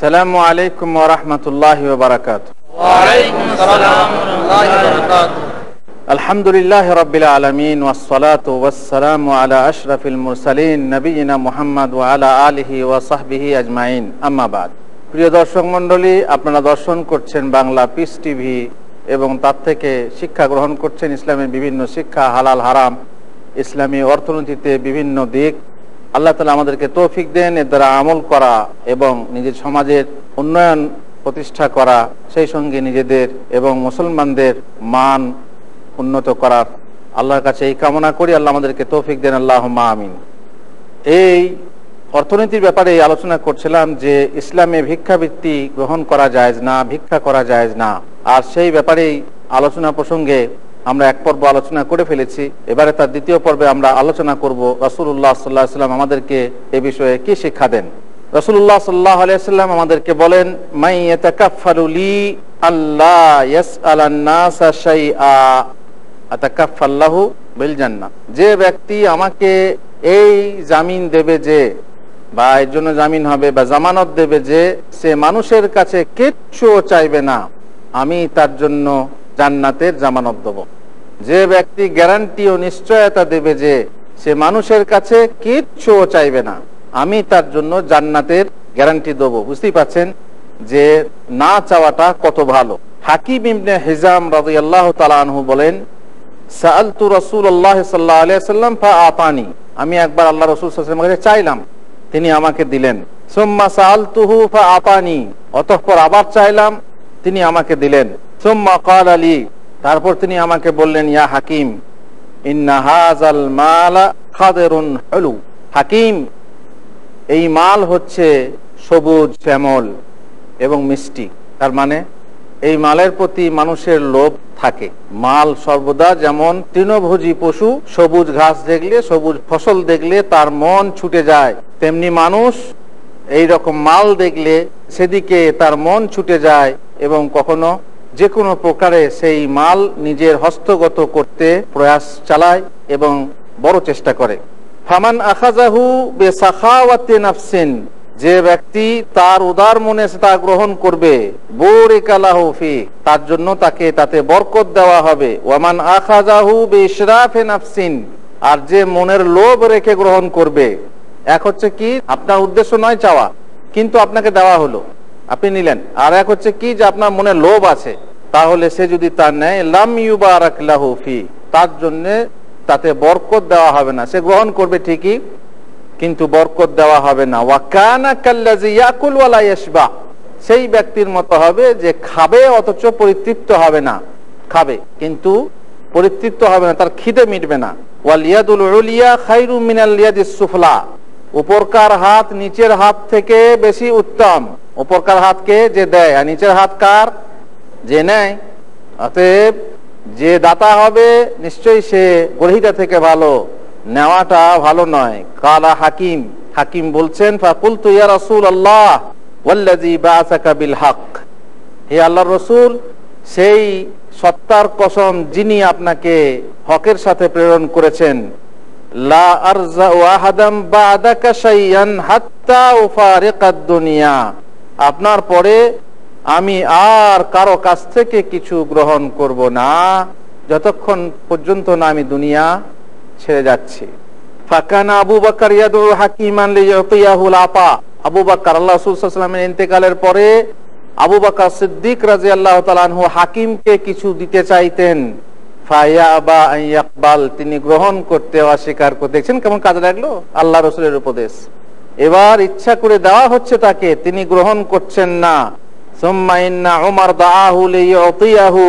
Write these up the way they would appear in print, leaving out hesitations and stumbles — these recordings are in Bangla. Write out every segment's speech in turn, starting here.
আসসালামু আলাইকুম ওয়া রাহমাতুল্লাহি ওয়া বারাকাতুহু। ওয়া আলাইকুম আসসালাম ওয়া রাহমাতুল্লাহি ওয়া বারাকাতুহু। আলহামদুলিল্লাহি রাব্বিল আলামিন ওয়াস সালাতু ওয়াস সালামু আলা আশরাফিল মুরসালিন নবিয়িনা মুহাম্মদ ওয়া আলা আলিহি ওয়া সাহবিহি আজমাইন, আম্মা বাদ। প্রিয় দর্শক মণ্ডলী, আপনারা দর্শন করছেন বাংলা পিস টিভি এবং তার থেকে শিক্ষা গ্রহণ করছেন ইসলামের বিভিন্ন শিক্ষা, হালাল হারাম, ইসলামী অর্থনীতিতে বিভিন্ন দিক। আল্লাহ তাআলা আমাদেরকে তৌফিক দেন এর দ্বারা আমল করা এবং নিজের সমাজের উন্নয়ন প্রতিষ্ঠা করা, সেই সঙ্গে নিজেদের এবং মুসলমানদের মান উন্নত করার আল্লাহর কাছে এই কামনা করি। আল্লাহ আমাদেরকে তৌফিক দেন, আল্লাহুম্মা আমিন। এই অর্থনীতির ব্যাপারে আলোচনা করছিলাম যে ইসলামে ভিক্ষাবৃত্তি গ্রহণ করা জায়েজ না, ভিক্ষা করা জায়েজ না। আর সেই ব্যাপারেই আলোচনা প্রসঙ্গে আমরা এক পর্ব আলোচনা করে ফেলেছি। এবারে তার দ্বিতীয় পর্বে আমরা আলোচনা করব রাসূলুল্লাহ সাল্লাল্লাহু আলাইহি ওয়াসাল্লাম আমাদেরকে এ বিষয়ে কি শিক্ষা দেন। রাসূলুল্লাহ সাল্লাল্লাহু আলাইহি ওয়াসাল্লাম আমাদেরকে বলেন, মাই ইয়াতাকাফফালু লি আল্লাহ ইয়াসআলান নাসা শাইআ আতাকাফফাল্লাহু বিল জান্নাহ। যে ব্যক্তি আমাকে এই জামিন দেবে যে, বা এর জন্য জামিন হবে বা জামানত দেবে যে সে মানুষের কাছে কিচ্ছু চাইবে না, আমি তার জন্য জান্নাতের জামানত দেব। যে ব্যক্তি গ্যারান্টি ও নিশ্চয়তা দেবে যে সে মানুষের কাছে কিচ্ছু চাইবে না, আমি তার জন্য জান্নাতের গ্যারান্টি দেব। বুঝতেই পাচ্ছেন যে না চাওয়াটা কত ভালো। হাকিম ইবনে হিজাম রাদিয়াল্লাহু তাআলা আনহু বলেন, সাআলতু রাসূলুল্লাহ সাল্লাল্লাহু আলাইহি ওয়াসাল্লাম ফাআতানি। আমি একবার আল্লাহ রাসূল সাল্লাল্লাহু আলাইহি ওয়াসাল্লামের কাছে চাইলাম, তিনি আমাকে দিলেন। সুম্মা সাআলতুহু ফাআতানি, অতঃপর আবার চাইলাম, তিনি আমাকে দিলেন। সুম্মা ক্বালা লি, তারপর তিনি আমাকে বললেন, ইয়া হাকিম ইন্না হাযাল মালা খাদিরুন হুলু। হাকিম, এই মাল হচ্ছে সবুজ শ্যামল এবং মিষ্টি। তার মানে এই মালের প্রতি মানুষের লোভ থাকে। মাল সর্বদা যেমন তৃণভোজী পশু সবুজ ঘাস দেখলে, সবুজ ফসল দেখলে তার মন ছুটে যায়, তেমনি মানুষ এই রকম মাল দেখলে সেদিকে তার মন ছুটে যায় এবং কখনো যে কোনো প্রকারে সেই মাল নিজের হস্তগত করতে প্রয়াস চালায় এবং বড় চেষ্টা করে। ফামান আখাযাহু বিসাখাওয়াতি নাফসিন, যে ব্যক্তি তার উদার মনে তা গ্রহণ করবে, বুরিকা লাহু ফি, তার জন্য তাকে তাতে বরকত দেওয়া হবে। ওয়ামান আখাযাহু বিইশরাফি নাফসিন, আর যে মনের লোভ রেখে গ্রহণ করবে, এক হচ্ছে কি আপনার উদ্দেশ্য নয় চাওয়া, কিন্তু আপনাকে দেওয়া হলো, আপনি নিলেন। আর এক হচ্ছে কি যে আপনার মনে লোভ আছে, তাহলে সে যদি তা নেয়, লাম ইউবারাক লাহু ফি, তার জন্য তাতে বরকত দেওয়া হবে না। সে গ্রহণ করবে ঠিকই, কিন্তু বরকত দেওয়া হবে না। ওয়া কানা কাল্লাযী ইয়াকুল ওয়া লা ইয়াশবা, সেই ব্যক্তির মতো হবে যে খাবে অথচ পরিতৃপ্ত হবে না, খাবে কিন্তু পরিতৃপ্ত হবে না, তার খিদে মিটবে না। ওয়াল ইয়াদুল উলিয়া খায়রুম মিনাল ইয়াদিস সুফলা, উপরকার হাত নিচের হাত থেকে বেশি উত্তম। উপরকার হাতকে যে দেয় আর নিচের হাত কার? যে নেয়। অতএব যে দাতা হবে নিশ্চয়ই সে গ্রহীতা থেকে ভালো, নেওয়াটা ভালো নয়। কালা হাকিম, হাকিম বলছেন, ফাকুলতু ইয়া রাসূলুল্লাহ ওয়াল্লাযী বাআসাকা বিল হক, হে আল্লাহর রাসূল, সেই সত্তার কসম যিনি আপনাকে হকের সাথে প্রেরণ করেছেন, লা আরজাউ আহাদাম বা'দাকা শাইআন হাত্তা উফারিকাদ দুনিয়া, আপনার পরে আমি আর কারো কাছ থেকে কিছু গ্রহণ করব না যতক্ষণ পর্যন্ত না আমি দুনিয়া ছেড়ে যাচ্ছি। ফাকানা আবু বকর ইয়াদু হাকিমান লিইউতিয়াহুল আতা, আবু বকর আল্লাহ রাসূল সাল্লাল্লাহু আলাইহি ওয়াসাল্লামের ইন্তেকালের পরে আবু বকর সিদ্দিক রাদিয়াল্লাহু তাআলা আনহু হাকিমকে কিছু দিতে চাইতেন। ফায়াবা আন ইয়াকবাল, তিনি গ্রহণ করতে অস্বীকার করতে। দেখছেন কেমন কাজে লাগলো আল্লাহ রাসূলের উপদেশ। এবার ইচ্ছা করে দেওয়া হচ্ছে তাকে, তিনি গ্রহণ করছেন না। সুম্মা ইন্না উমর দাআহু লিইউতিয়াহু,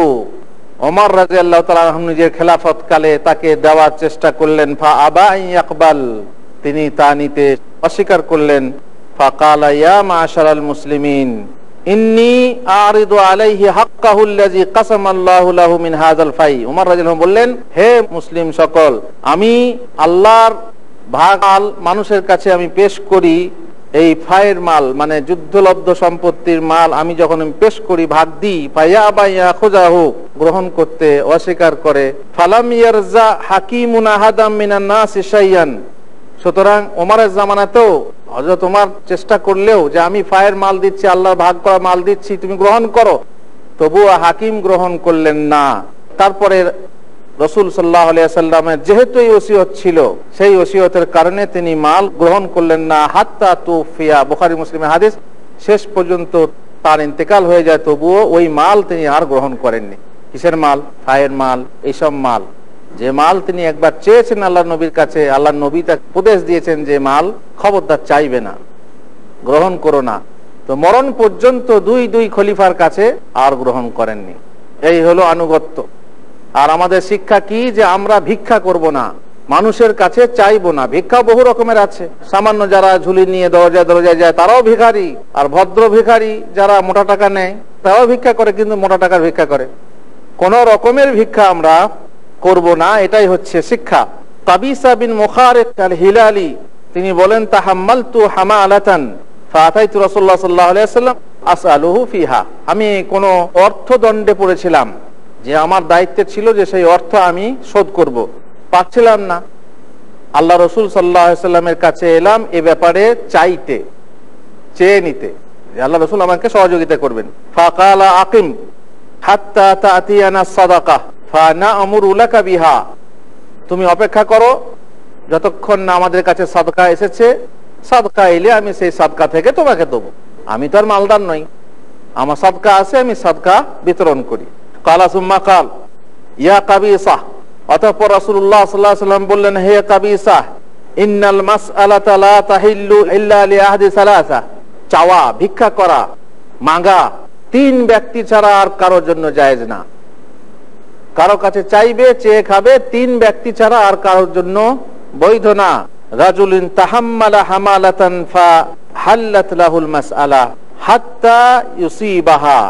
ওমর রাদিয়াল্লাহু তাআলা আনহু নিজের খেলাফত কালে তাকে দেওয়ার চেষ্টা করলেন। ফাআবা আন ইয়াকবাল, তিনি তা নিতে অস্বীকার করলেন। ফাকালা ইয়া মাশারাল মুসলিমিন ইন্নী আরিদু আলাইহি হাক্কাহু আল্লাযী কাসামাল্লাহু লাহু মিন হাযাল ফাই। ওমর রাদিয়াল্লাহু আনহু বললেন, হে মুসলিম সকল, আমি আল্লাহর ভাগ মানুষের কাছে আমি পেশ করি, এই ফায়ের মাল মানে যুদ্ধলব্ধ সম্পত্তির মাল আমি যখন পেশ করি, ভাগ দিই, ফায়াবা ইয়াখুযাহু, গ্রহণ করতে অস্বীকার করে। ফালাম ইয়ারজা হাকিমুন আহাদাম মিনান নাসি শাইয়ান, সুতরাং ওমরের জামানাতেও হযরত ওমর চেষ্টা করলেও যে আমি ফায়ের মাল দিচ্ছি, আল্লাহর ভাগ করা মাল দিচ্ছি, তুমি গ্রহণ করো, তবুও হাকিম গ্রহণ করলেন না। তারপরে রাসূল সাল্লাল্লাহু আলাইহি ওয়াসাল্লামের যেহেতু এই ওসিয়ত ছিল, সেই ওসিয়তের কারণে তিনি মাল গ্রহণ করলেন না হাত্তা তুফিয়া, বুখারী মুসলিমের হাদিস, শেষ পর্যন্ত তার ইন্তেকাল হয়ে যায়, তবুও ওই মাল তিনি আর গ্রহণ করেননি। কিসের মাল? ফায়ের মাল, এইসব মাল, যে মাল তিনি একবার চেয়েছেন আল্লাহর নবীর কাছে, আল্লাহর নবী তাকে উপদেশ দিয়েছেন যে মাল খবরদার চাইবে না, গ্রহণ করো না, তো মরণ পর্যন্ত দুই খলিফার কাছে আর গ্রহণ করেননি। এই হলো আনুগত্য। আর আমাদের শিক্ষা কি? যে আমরা ভিক্ষা করব না, মানুষের কাছে চাইবো না। ভিক্ষা বহু রকমের আছে, সামান্য যারা ঝুলি নিয়ে দরজায় যায় তারাও ভিখারি, আর ভদ্র ভিখারি যারা মোটা টাকা নেয় তারাও ভিক্ষা করে, কিন্তু মোটা টাকার ভিক্ষা করে। কোন রকমের ভিক্ষা আমরা করব না, এটাই হচ্ছে শিক্ষা। কাবিসা বিন মুখারিক আল হিলালি তিনি বলেন, তাহাম্মালতু হামালাতান ফাআতাইতু রাসূলুল্লাহ সাল্লাল্লাহু আলাইহি ওয়াসাল্লাম আসআলুহু ফিহা, আমি কোন অর্থদণ্ডে পড়েছিলাম যে আমার দায়িত্ব ছিল যে সেই অর্থ আমি শোধ করব, পাচ্ছিলাম না। আল্লাহ রাসূল সাল্লাল্লাহু আলাইহি ওয়াসাল্লামের কাছে এলাম এ ব্যাপারে চাইতে, চেয়ে নিতে, যে আল্লাহ রাসূল আমাকে সহযোগিতা করবেন। ফাকালা আকিম হাত্তা তাতিয়ানা সাদাকাহ ফানা'মুরু লাকা বিহা, তুমি অপেক্ষা করো যতক্ষণ না আমাদের কাছে সাদকা এসেছে, সাদকা এলে আমি সেই সাদকা থেকে তোমাকে দেবো। আমি তো আর মালদার নই, আমার সাদকা আছে, আমি সাদকা বিতরণ করি। কালা সুম্মা কাল ইয়া কাবিসা, অতঃপর রাসূলুল্লাহ সাল্লাল্লাহু আলাইহি ওয়াসাল্লাম বললেন, হে কাবিসা, ইন্নাল মাসআলাতা লা তাহিল্লু ইল্লা লিআহদি সালাসা, চাওয়া, ভিক্ষা করা, মাঙ্গা তিন ব্যক্তি ছাড়া আর কারোর জন্য জায়েজ না। কারো কাছে চাইবে, চেয়ে খাবে, তিন ব্যক্তি ছাড়া আর কারোর জন্য বৈধ না। রাজুলিন তাহাম্মালা হামালাতান ফা হাল্লাত লাহুল মাসআলা হাত্তা ইউসিবাহা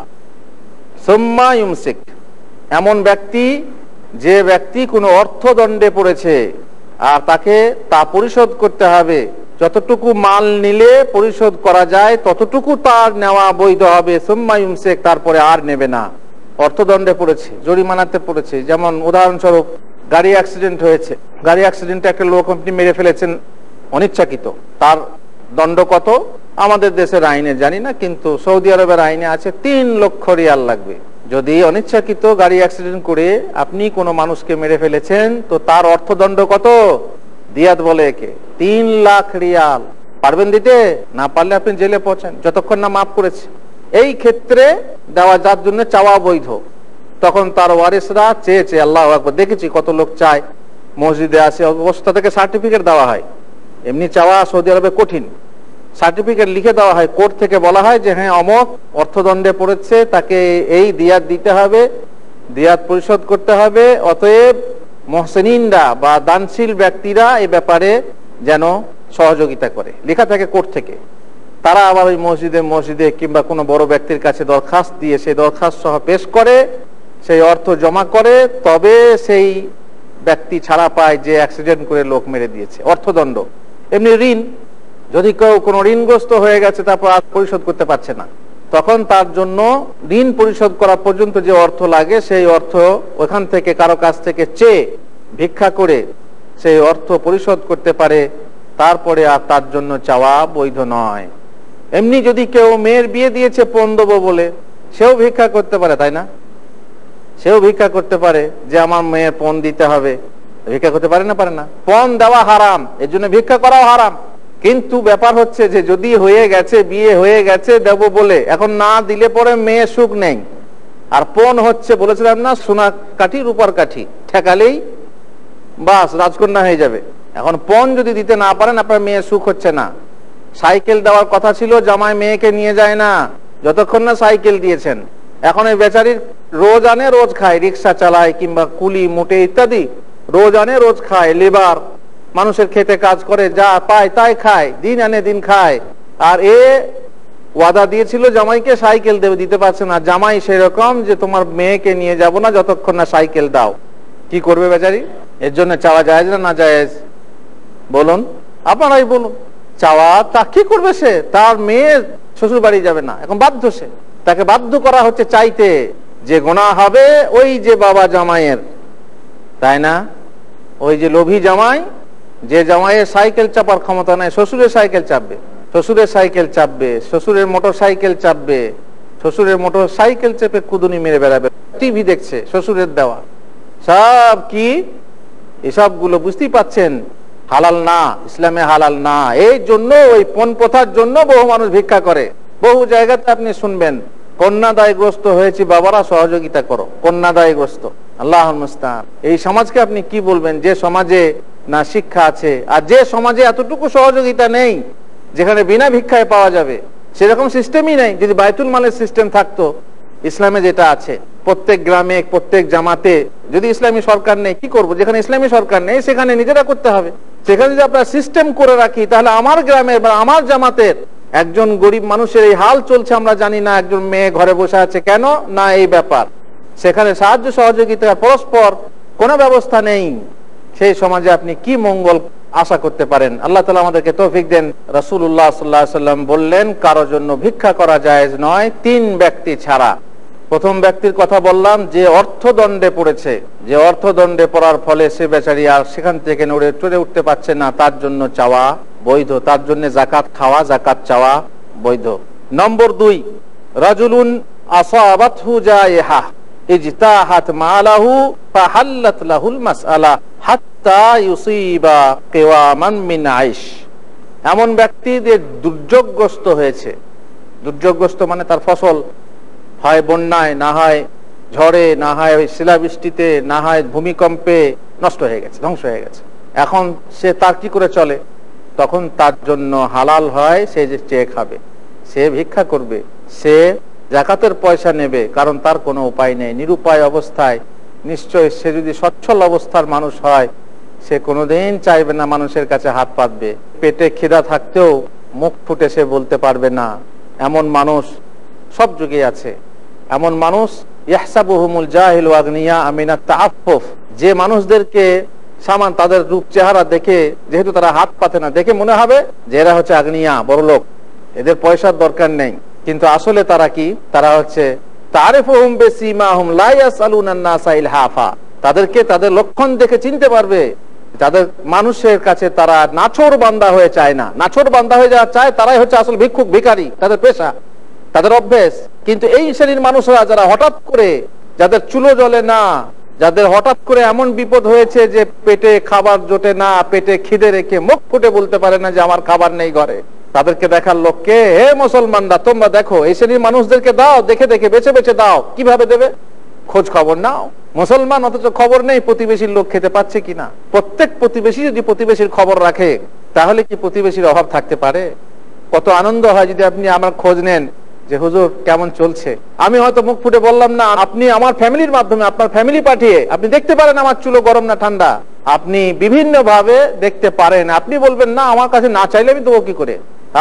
সুম্মা ইউমসিক, এমন ব্যক্তি যে ব্যক্তি কোনো অর্থদণ্ডে পড়েছে আর তাকে তা পরিশোধ করতে হবে, যতটুকু মাল নিলে পরিশোধ করা যায় ততটুকু তার নেওয়া বৈধ হবে। সুম্মা ইউমসিক, তারপরে আর নেবে না। অর্থদণ্ডে পড়েছে, জরিমানাতে পড়েছে, যেমন উদাহরণস্বরূপ গাড়ি অ্যাক্সিডেন্ট হয়েছে, গাড়ি অ্যাক্সিডেন্টে একটা লোক আপনি মেরে ফেলেছেন অনিচ্ছাকৃত, তার দণ্ড কত আমাদের দেশের আইনে জানি না, কিন্তু সৌদি আরবের আইনে আছে 3 লক্ষ রিয়াল লাগবে। যদি অনিচ্ছাকৃত গাড়ি অ্যাক্সিডেন্ট করে আপনি কোনো মানুষকে মেরে ফেলেছেন, তো তার অর্থদণ্ড কত? দিয়াত বলে একে, 3 লাখ রিয়াল। পারবেন দিতে? না পারলে আপনি জেলে পৌঁছান, যতক্ষণ না মাফ করেছে। এই ক্ষেত্রে দেওয়া যার জন্য চাওয়া বৈধ, তখন তার ওয়ারিসরা চেয়েছে, আল্লাহু আকবার, দেখেছি কত লোক চায়, মসজিদে আসে, অবস্থা থেকে সার্টিফিকেট দেওয়া হয়। এমনি চাওয়া সৌদি আরবে কঠিন, সার্টিফিকেট লিখে দেওয়া হয়, কোর্ট থেকে বলা হয় যে হ্যাঁ অমক অর্থদণ্ডে পড়েছে, তাকে এই দিয়াত দিতে হবে, দিয়াত পরিশোধ করতে হবে। অতএব মুহসিনিনরা বা দানশীল ব্যক্তিরা এই ব্যাপারে যেন সহযোগিতা করে, লেখা থাকে কোর্ট থেকে। তারা আবার ওই মসজিদে কিংবা কোনো বড় ব্যক্তির কাছে দরখাস্ত দিয়ে সেই দরখাস্ত সহ পেশ করে, সেই অর্থ জমা করে, তবে সেই ব্যক্তি ছাড়া পায় যে অ্যাক্সিডেন্ট করে লোক মেরে দিয়েছে। অর্থদণ্ড। এমনি ঋণ, যদি কেউ কোনো ঋণগ্রস্ত হয়ে গেছে তারপর আর পরিশোধ করতে পারছে না, তখন তার জন্য ঋণ পরিশোধ করা পর্যন্ত যে অর্থ লাগে সেই অর্থ ওখান থেকে কারো কাছ থেকে চেয়ে ভিক্ষা করে সেই অর্থ পরিশোধ করতে পারে, তারপরে আর তার জন্য চাওয়া বৈধ নয়। এমনি যদি কেউ মেয়ের বিয়ে দিয়েছে পণ দেবো বলে, সেও ভিক্ষা করতে পারে, তাই না? সেও ভিক্ষা করতে পারে যে আমার মেয়ের পণ দিতে হবে, ভিক্ষা করতে পারে না? পারে না। পণ দেওয়া হারাম, এর জন্য ভিক্ষা করাও হারাম। কিন্তু ব্যাপার হচ্ছে যে যদি হয়ে গেছে, বিয়ে হয়ে গেছে, দেবো বলে এখন না দিলে পরে মেয়ে সুখ নেই। আর পণ হচ্ছে, বলেছিলাম না, সোনা কাঠি রূপার কাঠি ঠেকালেই বাস রাজকন্যা হয়ে যাবে। এখন পণ যদি দিতে না পারেন, আপনার মেয়ে সুখ হচ্ছে না। সাইকেল দেওয়ার কথা ছিল, জামাই মেয়েকে নিয়ে যায় না যতক্ষণ না সাইকেল দিয়েছেন। এখন এই বেচারির রোজ আনে রোজ খায়, রিক্সা চালায় কিংবা কুলি মুটে ইত্যাদি, রোজ আনে রোজ খায়, লেবার, মানুষের খেতে কাজ করে, যা পায় তাই খায়, দিন আনে দিন খায়। আর এ ওয়াদা দিয়েছিল জামাইকে সাইকেল দেবে, দিতে পারছে না। জামাই সেরকম যে তোমার মেয়েকে নিয়ে যাব না যতক্ষণ না সাইকেল দাও। কি করবে বেচারি? এর জন্য চাওয়া জায়েজ না না জায়েজ? বলুন, আপনারাই বলুন। চাওয়া তা কি করবে সে? তার মেয়ে শ্বশুর বাড়ি যাবে না, এখন বাধ্য সে, তাকে বাধ্য করা হচ্ছে চাইতে। যে গুনাহ হবে ওই যে বাবা জামাইয়ের, তাই না? ওই যে লোভী জামাই, যে জামাইয়ের সাইকেল চাপার ক্ষমতা নাই শ্বশুরের সাইকেল চাপবে, শ্বশুরের সাইকেল চাপবে, শ্বশুরের মোটর সাইকেল চাপবে, শ্বশুরের মোটর সাইকেল চেপে কুদুনি মেরে বেড়াবে, টিভি দেখছে শ্বশুরের দেওয়া, সব কি এসবগুলো বুঝতেই পাচ্ছেন হালাল না, ইসলামে হালাল না। এই জন্য ওই পণ প্রথার জন্য বহু মানুষ ভিক্ষা করে। বহু জায়গাতে আপনি শুনবেন কন্যাদায়গ্রস্ত হয়েছে, বাবারা সহযোগিতা করো, কন্যাদায়গ্রস্ত। আল্লাহুল মুস্তাআন। এই সমাজকে আপনি কি বলবেন, যে সমাজে না শিক্ষা আছে, আর যে সমাজে এতটুকু সহযোগিতা নেই যেখানে বিনা ভিক্ষায় পাওয়া যাবে, সেরকম সিস্টেমই নেই। যদি বায়তুল মালের সিস্টেম থাকতো ইসলামে যেটা আছে, প্রত্যেক গ্রামে প্রত্যেক জামাতে, যদি ইসলামী সরকার নেই কি করব, যেখানে ইসলামী সরকার নেই সেখানে নিজেরা করতে হবে। সেখানে যদি আপনারা সিস্টেম করে রাখি, তাহলে আমার গ্রামের বা আমার জামাতের একজন গরিব মানুষের এই হাল চলছে আমরা জানি না, একজন মেয়ে ঘরে বসে আছে কেন না, এই ব্যাপার। সেখানে সাহায্য সহযোগিতা পরস্পর কোনো ব্যবস্থা নেই, সেই সমাজে আপনি কি মঙ্গল আশা করতে পারেন? আল্লাহ তাআলা আমাদেরকে তৌফিক দেন। রাসূলুল্লাহ সাল্লাল্লাহু আলাইহি ওয়াসাল্লাম বললেন, কারো জন্য ভিক্ষা করা জায়েজ নয় 3 ব্যক্তি ছাড়া। প্রথম ব্যক্তির কথা বললাম, যে অর্থদণ্ডে পড়েছে, যে অর্থদণ্ডে পড়ার ফলে সে বেচারি আর সেখান থেকে নড়ে উঠতে পারছে না, তার জন্য চাওয়া বৈধ, তার জন্য যাকাত খাওয়া, যাকাত চাওয়া বৈধ। নম্বর 2, রাজুলুন আসাবাতহু জায়হা ইজতাহাত মালাহু ফাহাল্লাত লাহুল মাসআলা হাত্তা ইউসিবা কিওয়ামান মিন আইশ। এমন ব্যক্তি যে দুর্যোগগ্রস্ত হয়েছে, দুর্যোগগ্রস্ত মানে তার ফসল হয় বন্যায়, না হয় ঝড়ে, না হয় শিলাবৃষ্টিতে, না হয় ভূমিকম্পে নষ্ট হয়ে গেছে, ধ্বংস হয়ে গেছে। এখন সে তার কি করে চলে? তখন তার জন্য হালাল হয় সে যে চেয়ে খাবে, সে ভিক্ষা করবে, সে যাকাতের পয়সা নেবে, কারণ তার কোনো উপায় নেই। নিরুপায় অবস্থায় নিশ্চয় সে যদি সচ্ছল অবস্থার মানুষ হয়, সে কোনোদিন চাইবে না মানুষের কাছে হাত পাতবে। পেটে খিদা থাকতেও মুখ ফুটে সে বলতে পারবে না। এমন মানুষ সব যুগে আছে। এমন মানুষ ইয়াহসাবুহুমুল জাহিলু আগনিয়া মিনাত তাআফফুফ, যে মানুষদেরকে সামান তাদের রূপ চেহারা দেখে, যেহেতু তারা হাত পাতে না, দেখে মনে হবে যে এরা হচ্ছে আগনিয়া, বড় লোক, এদের পয়সার দরকার নেই। কিন্তু আসলে তারা কি? তারা হচ্ছে তারিফুহুম বিসীমাহুম লা ইয়াসআলুনান নাসা ইলহাফা, তাদেরকে তাদের লক্ষণ দেখে চিনতে পারবে। তাদের মানুষের কাছে তারা নাছোড় বান্দা হয়ে চায় না, নাছোড় বান্দা হয়ে যারা চায় তারাই হচ্ছে আসল ভিক্ষুক, ভিখারি, তাদের পেশা, তাদের অভ্যেস। কিন্তু এই শ্রেণীর মানুষরা যারা হঠাৎ করে, যাদের চুলো জ্বলে না, যাদের হঠাৎ করে এমন বিপদ হয়েছে যে পেটে খাবার জোটে না, পেটে খিদে রেখে মুখ ফুটে বলতে পারে না যে আমার খাবার নেই ঘরে, তাদেরকে দেখার লোককে, হে মুসলমানরা তোমরা দেখো, এই শ্রেণীর মানুষদেরকে দাও, দেখে দেখে বেছে বেছে দাও। কিভাবে দেবে? খোঁজ খবর নাও। মুসলমান অথচ খবর নেই প্রতিবেশীর লোক খেতে পাচ্ছে কিনা। প্রত্যেক প্রতিবেশী যদি প্রতিবেশীর খবর রাখে, তাহলে কি প্রতিবেশীর অভাব থাকতে পারে? কত আনন্দ হয় যদি আপনি আমার খোঁজ নেন যে হুজুর কেমন চলছে। আমি হয়তো মুখ ফুটে বললাম না, আপনি আমার ফ্যামিলির মাধ্যমে, আপনার ফ্যামিলি পাঠিয়ে আপনি দেখতে পারেন আমার চুলো গরম না ঠান্ডা। আপনি বিভিন্ন ভাবে দেখতে পারেন। আপনি বলবেন না, আমার কাছে না চাইলে আমি দেবো কি করে?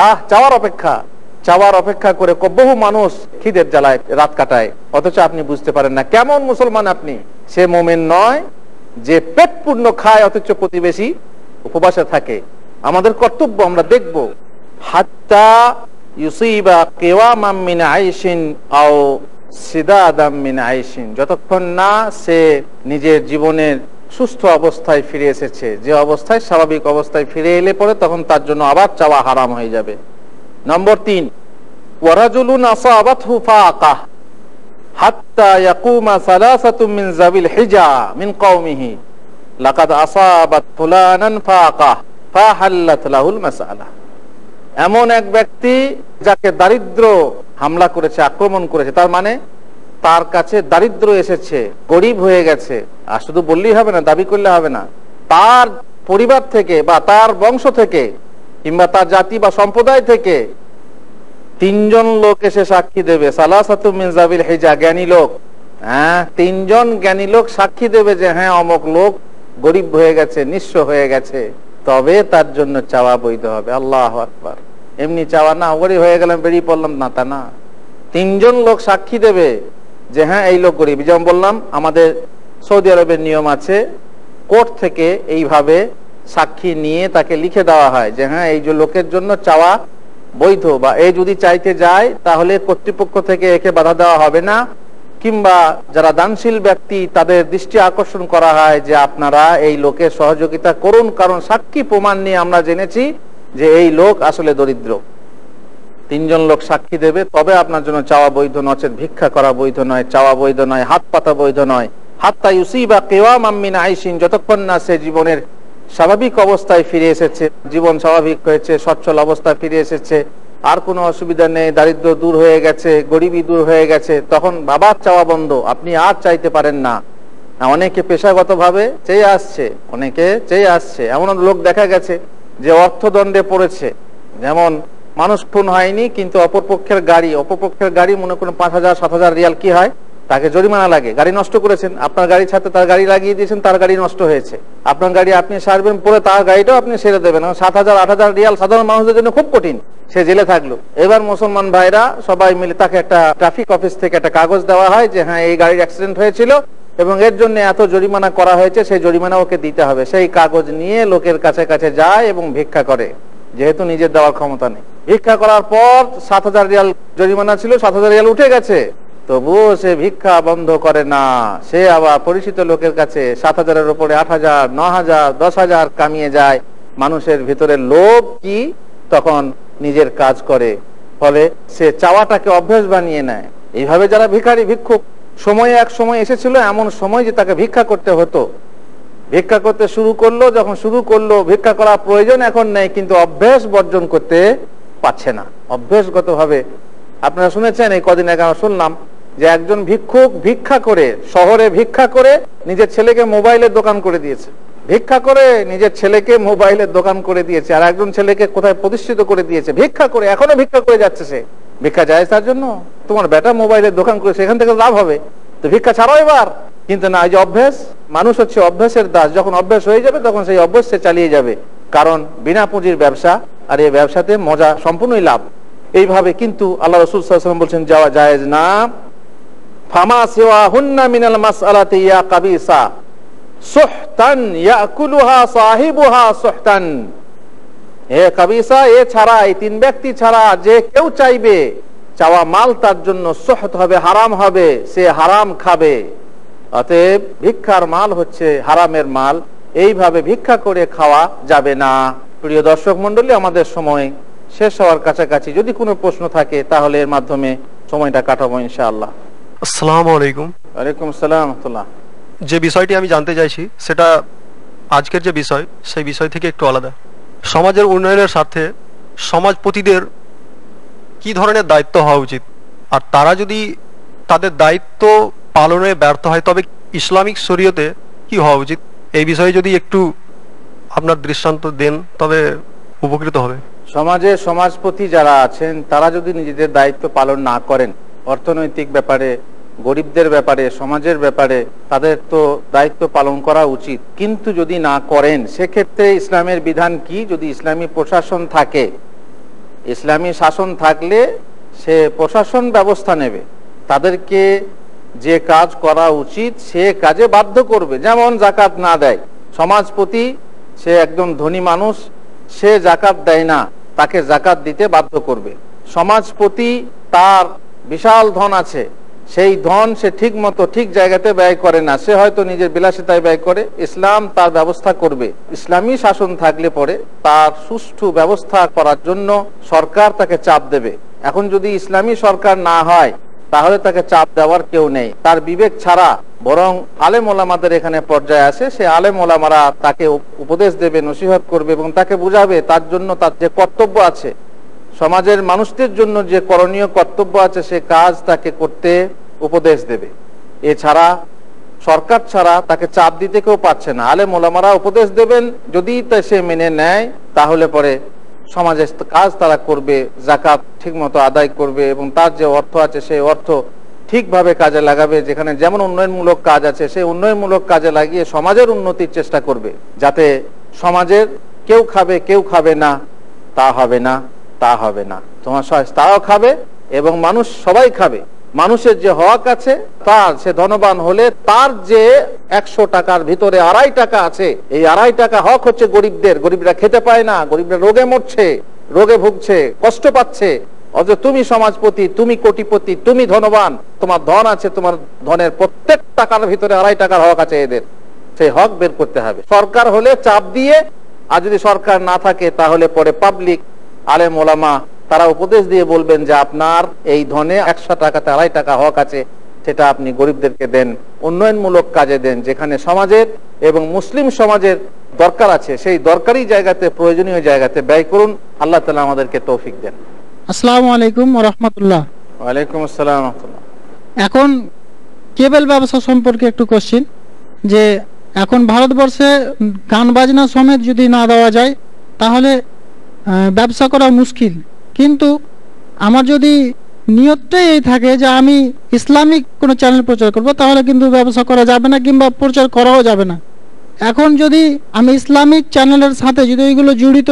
চাওয়ার অপেক্ষা করে বহু মানুষ খিদের জ্বালায় রাত কাটায়, অথচ আপনি বুঝতে পারেন না। কেমন মুসলমান আপনি? সে মুমিন নয় যে পেট পূর্ণ খায় অথচ প্রতিবেশী উপবাসে থাকে। আমাদের কর্তব্য আমরা দেখব, হাত্তা ইউসিবা কিওয়ামাম মিন আইশিন আও সিদাদাম মিন আইশিন, যতক্ষণ না সে নিজের জীবনের সুস্থ অবস্থায় ফিরে এসেছে। যে অবস্থায়, স্বাভাবিক অবস্থায় ফিরে এলে পরে তখন তার জন্য আবার চাওয়া হারাম হয়ে যাবে। নম্বর 3, ওয়ারাজুলুন আসাবাতহু ফাকাহ হাত্তা ইয়াকুমা সালাসাতুম মিন যাবিল হিজা মিন কওমিহি লাকাদ আসাবাত ফুলানান ফাকাহ ফাহাল্লাত লাহুল মাসআলা। এমন এক ব্যক্তি যাকে দারিদ্র হামলা করেছে, আক্রমণ করেছে, তার মানে তার কাছে দারিদ্র এসেছে, গরিব হয়ে গেছে। আর শুধু বললেই হবে না, দাবি করলে হবে না। তার পরিবার থেকে বা তার বংশ থেকে কিংবা তার জাতি বা সম্প্রদায় থেকে 3 জন লোক এসে সাক্ষী দেবে। সালাসাতু মিন যাবিল হিজা, জ্ঞানী লোক। 3 জন জ্ঞানী লোক সাক্ষী দেবে যে হ্যাঁ অমুক লোক গরিব হয়ে গেছে, নিঃস্ব হয়ে গেছে, তবে তার জন্য চাওয়া বৈধ হবে। আল্লাহু আকবার। এমনি চাওয়া না, গরিব হয়ে গেলাম বেরিয়ে পড়লাম না, তা না। 3 জন লোক সাক্ষী দেবে যে হ্যাঁ এই লোক গরিব। যেমন বললাম আমাদের সৌদি আরবের নিয়ম আছে, কোর্ট থেকে এইভাবে সাক্ষী নিয়ে তাকে লিখে দেওয়া হয় যে হ্যাঁ এই যে লোকের জন্য চাওয়া বৈধ, বা এই যদি চাইতে যায় তাহলে কর্তৃপক্ষ থেকে একে বাধা দেওয়া হবে না, কিংবা যারা দানশীল ব্যক্তি তাদের দৃষ্টি আকর্ষণ করা হয় যে আপনারা এই লোকের সহযোগিতা করুন, কারণ সাক্ষী প্রমাণ নিয়ে আমরা জেনেছি যে এই লোক আসলে দরিদ্র। 3 জন লোক সাক্ষী দেবে তবে আপনার জন্য চাওয়া বৈধ, নচেত ভিক্ষা করা বৈধ নয়, চাওয়া বৈধ নয়, হাত পাতা বৈধ নয়। হাত্তা ইউসিবা কিওয়ামাম মিন আইশিন, যতক্ষণ না সে জীবনের স্বাভাবিক অবস্থায় ফিরে এসেছে, জীবন স্বাভাবিক হয়েছে, সচ্ছল অবস্থায় ফিরে এসেছে, আর কোনো অসুবিধা নেই, দারিদ্র দূর হয়ে গেছে, গরিবী দূর হয়ে গেছে, তখন বাবার চাওয়া বন্ধ, আপনি আর চাইতে পারেন না। অনেকে পেশাগতভাবে চেয়ে আসছে, অনেকে চেয়ে আসছে। এমন লোক দেখা গেছে যে অর্থদণ্ডে পড়েছে, যেমন মানুষ খুন হয়নি কিন্তু অপরপক্ষের গাড়ি মনে করুন 5,000-7,000 রিয়াল কি হয়, তাকে জরিমানা লাগে। গাড়ি নষ্ট করেছেন, আপনার গাড়ি ছাড়তে তার গাড়ি লাগিয়ে দিয়েছেন, তার গাড়ি নষ্ট হয়েছে। আপনার গাড়ি আপনি সারবেন, পরে তার গাড়িটাও আপনি সেরে দেবেন। 7,000-8,000 রিয়াল সাধারণ মানুষদের জন্য খুব কঠিন, সে জেলে থাকলো। এবার মুসলমান ভাইরা সবাই মিলে তাকে একটা ট্রাফিক অফিস থেকে একটা কাগজ দেওয়া হয় যে হ্যাঁ এই গাড়ির অ্যাক্সিডেন্ট হয়েছিল এবং এর জন্য এত জরিমানা করা হয়েছে, সেই জরিমানা ওকে দিতে হবে। সেই কাগজ নিয়ে লোকের কাছে কাছে যায় এবং ভিক্ষা করে, যেহেতু নিজের দেওয়ার ক্ষমতা নেই। ভিক্ষা করার পর 7,000 রিয়াল জরিমানা ছিল, 7,000 রিয়াল উঠে গেছে, তবুও সে ভিক্ষা বন্ধ করে না। সে আবার পরিচিত লোকের কাছে 7,000-এর উপরে 8,000, 9,000, 10,000 কামিয়ে যায়। মানুষের ভিতরে লোভ কি, তখন নিজের কাজ করে, ফলে সে চাওয়াটাকে অভ্যাস বানিয়ে নেয়। এইভাবে যারা ভিখারি ভিক্ষুক, এক সময় এসেছিল এমন সময় যে তাকে ভিক্ষা করতে হতো, ভিক্ষা করতে শুরু করলো, যখন শুরু করলো ভিক্ষা করা প্রয়োজন এখন নেই, কিন্তু অভ্যাস বর্জন করতে পারছে না। অভ্যাসগত ভাবে আপনারা শুনেছেন, এই কদিন আগে আমরা শুনলাম যে একজন ভিক্ষুক ভিক্ষা করে, শহরে ভিক্ষা করে নিজের ছেলেকে মোবাইলের দোকান করে দিয়েছে। ভিক্ষা করে নিজের ছেলেকে মোবাইলের দোকান করে দিয়েছে, আর একজন ছেলেকে কোথায় প্রতিষ্ঠিত করে দিয়েছে ভিক্ষা করে। এখনো ভিক্ষা করে যাচ্ছে সে। ভিক্ষা যায় তার জন্য? তোমার বেটা মোবাইলের দোকান করে, সেখান থেকে লাভ হবে, তো ভিক্ষা ছাড়াও এবার। কিন্তু না, এই যে অভ্যাস, মানুষ হচ্ছে অভ্যাসের দাস। যখন অভ্যাস হয়ে যাবে তখন সেই অভ্যাস সে চালিয়ে যাবে, কারণ বিনা পুঁজির ব্যবসা, আর এই ব্যবসাতে মজা সম্পূর্ণই লাভ। এইভাবে কিন্তু আল্লাহ রাসূল সাল্লাল্লাহু আলাইহি ওয়াসাল্লাম বলছেন যাওয়া জায়েজ না। ফামা সিওয়াহুন্না মিনাল মাসআলাতি ইয়া কাবিসা সুহতান ইয়াকুলুহা সাহিবুহা সুহতান। হে কাবিসা, এ ছাড়া, এই 3 ব্যক্তি ছাড়া যে কেউ চাইবে, চাওয়া মাল তার জন্য সুহত হবে, হারাম হবে, সে হারাম খাবে। অতএব ভিক্ষার মাল হচ্ছে হারামের মাল, এইভাবে ভিক্ষা করে খাওয়া যাবে না। প্রিয় দর্শক মন্ডলী, আমাদের সময় শেষ হওয়ার কাছাকাছি, যদি কোনো প্রশ্ন থাকে তাহলে এর মাধ্যমে সময়টা কাটাবো ইনশাআল্লাহ। আসসালামু আলাইকুম। ওয়ালাইকুম আসসালাম ওয়া রাহমাতুল্লাহ। যে বিষয়টি আমি জানতে চাইছি সেটা আজকের যে বিষয়, সেই বিষয় থেকে একটু আলাদা। সমাজের উন্নয়নের স্বার্থে সমাজপতিদের কি ধরনের দায়িত্ব হওয়া উচিত, আর তারা যদি তাদের দায়িত্ব পালনে ব্যর্থ হয় তবে ইসলামিক শরীয়তে কি হওয়া উচিত, এই বিষয়ে যদি একটু আপনার দৃষ্টান্ত দেন তবে উপকৃত হবে। সমাজে সমাজপতি যারা আছেন তারা যদি নিজেদের দায়িত্ব পালন না করেন, অর্থনৈতিক ব্যাপারে, গরিবদের ব্যাপারে, সমাজের ব্যাপারে, তাদের তো দায়িত্ব পালন করা উচিত। কিন্তু যদি না করেন, সেক্ষেত্রে ইসলামের বিধান কি? যদি ইসলামী প্রশাসন থাকে, ইসলামী শাসন থাকলে সে প্রশাসন ব্যবস্থা নেবে, তাদেরকে যে কাজ করা উচিত সে কাজে বাধ্য করবে। যেমন জাকাত না দেয় সমাজপতি, সে একদম ধনী মানুষ, সে জাকাত দেয় না, তাকে জাকাত দিতে বাধ্য করবে। সমাজপতি তার বিশাল ধন আছে, সেই ধন সে ঠিক মতো ঠিক জায়গাতে ব্যয় করে না, সে হয়তো নিজের বিলাসিতায় ব্যয় করে, ইসলাম তার ব্যবস্থা করবে। ইসলামী শাসন থাকলে পরে তার সুষ্ঠু ব্যবস্থা করার জন্য সরকার তাকে চাপ দেবে। এখন যদি ইসলামী সরকার না হয় তাহলে তাকে চাপ দেওয়ার কেউ নেই, তার বিবেক ছাড়া। বরং আলেম ওলামাদের এখানে পর্যায়ে আছে, সে আলেম ওলামারা তাকে উপদেশ দেবে, নসিহত করবে এবং তাকে বুঝাবে তার জন্য তার যে কর্তব্য আছে, সমাজের মানুষদের জন্য যে করণীয় কর্তব্য আছে, সে কাজ তাকে করতে উপদেশ দেবে। এছাড়া সরকার ছাড়া তাকে চাপ দিতে কেউ পারছে না। আলেম ওলামারা উপদেশ দেবেন, যদি তা সে মেনে নেয় তাহলে পরে সমাজের কাজ তারা করবে, জাকাত ঠিক মতো আদায় করবে এবং তার যে অর্থ আছে সেই অর্থ ঠিকভাবে কাজে লাগাবে। যেখানে যেমন উন্নয়নমূলক কাজ আছে সেই উন্নয়নমূলক কাজে লাগিয়ে সমাজের উন্নতির চেষ্টা করবে, যাতে সমাজের কেউ খাবে কেউ খাবে না তা হবে না, তা হবে না। তোমার তারাও খাবে এবং মানুষ সবাই খাবে। মানুষের যে হক আছে, তার সে ধনবান হলে তার যে 100 টাকার ভিতরে 2.5 টাকা আছে, এই 2.5 টাকা হক হচ্ছে গরিবদের। গরিবরা খেতে পায় না, গরিবরা রোগে মরছে, রোগে ভুগছে, কষ্ট পাচ্ছে, অথচ তুমি সমাজপতি, তুমি কোটিপতি, তুমি ধনবান, তোমার ধন আছে, তোমার ধনের প্রত্যেক টাকার ভিতরে 2.5 টাকার হক আছে এদের, সেই হক বের করতে হবে। সরকার হলে চাপ দিয়ে, আর যদি সরকার না থাকে তাহলে পরে পাবলিক, আলেম ওলামা তারা উপদেশ দিয়ে বলবেন যে আপনার এই ধনে 100 টাকাতে 2.5 টাকা হক আছে, সেটা আপনি গরিবদেরকে দেন, উন্নয়নমূলক কাজে দেন, যেখানে সমাজের এবং মুসলিম সমাজের দরকার আছে সেই দরকারি জায়গাতে, প্রয়োজনীয় জায়গাতে ব্যয় করুন। আল্লাহ তাআলা আমাদেরকে তৌফিক দেন। আসসালামু আলাইকুম ওয়া রাহমাতুল্লাহ। ওয়ালাইকুম আসসালাম ওয়া রাহমাতুল্লাহ। এখন কেবল ব্যবসা সম্পর্কে একটু কোশ্চেন, যে এখন ভারতবর্ষে গান বাজনা সমেত যদি না দেওয়া যায় তাহলে ব্যবসা করা মুশকিল, কিন্তু আমার যদি নিয়তটাই এই থাকে যে আমি ইসলামিক কোনো চ্যানেল প্রচার করব, তাহলে কিন্তু ব্যবসা করা যাবে না কিংবা প্রচার করাও যাবে না। এখন যদি আমি ইসলামিক চ্যানেলের সাথে যদি ওইগুলো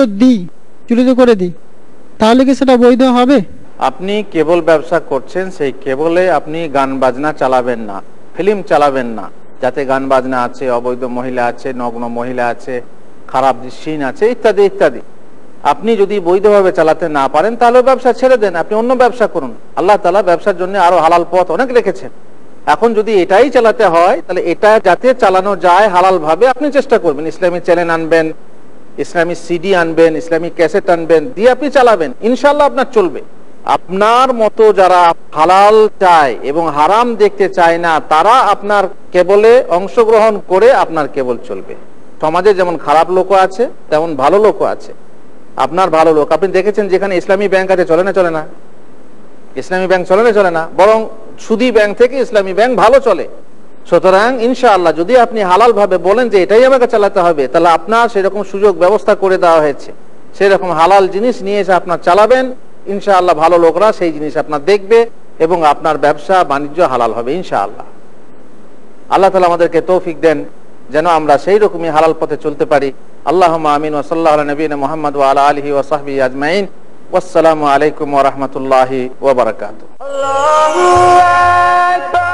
জড়িত করে দিই, তাহলে কি সেটা বৈধ হবে? আপনি কেবল ব্যবসা করছেন, সেই কেবলে আপনি গান বাজনা চালাবেন না, ফিল্ম চালাবেন না, যাতে গান বাজনা আছে, অবৈধ মহিলা আছে, নগ্ন মহিলা আছে, খারাপ সিন আছে, ইত্যাদি ইত্যাদি। আপনি যদি বৈধভাবে চালাতে না পারেন তাহলে ব্যবসা ছেড়ে দেন, আপনি অন্য ব্যবসা করুন। আল্লাহ তাআলা ব্যবসার জন্য আরো হালাল পথ অনেক রেখেছেন। এখন যদি এটাই চালাতে হয় তাহলে এটা যাতে চালানো যায় হালাল ভাবে আপনি চেষ্টা করবেন। ইসলামিক চ্যানেল আনবেন, ইসলামিক সিডি আনবেন, ইসলামিক ক্যাসেট আনবেন, দিয়ে আপনি চালাবেন, ইনশাআল্লাহ আপনার চলবে। আপনার মতো যারা হালাল চায় এবং হারাম দেখতে চায় না, তারা আপনার কেবলে অংশগ্রহণ করে আপনার কেবল চলবে। সমাজে যেমন খারাপ লোক আছে তেমন ভালো লোক আছে। আপনার ভালো লোক আপনি দেখেছেন, যেখানে ইসলামী ব্যাংক আছে চলে না? ইসলামী ব্যাংক চলে না, বরং সুদী ব্যাংক থেকে ইসলামী ব্যাংক ভালো চলে। সুতরাং ইনশাআল্লাহ যদি আপনি হালাল ভাবে বলেন যে এটাই আমাকে চালাতে হবে, তাহলে আপনার সেরকম সুযোগ ব্যবস্থা করে দেওয়া হয়েছে, সেরকম হালাল জিনিস নিয়ে এসে আপনার চালাবেন, ইনশাআল্লাহ ভালো লোকরা সেই জিনিস আপনার দেখবে এবং আপনার ব্যবসা বাণিজ্য হালাল হবে ইনশাআল্লাহ। আল্লাহ তাআলা আমাদেরকে তৌফিক দেন যেন আমরা সেই রকমই হালাল পথে চলতে পারি। আল্লাহুম্মা আমিন ওয়া সাল্লাল্লাহু আলা নবিয়িনা মুহাম্মদ ওয়া আলা আলিহি ওয়া সাহবিহি আজমাইন। ওয়াসসালামু আলাইকুম ওয়া রাহমাতুল্লাহি ওয়া বারাকাতুহু। আল্লাহু আকবার।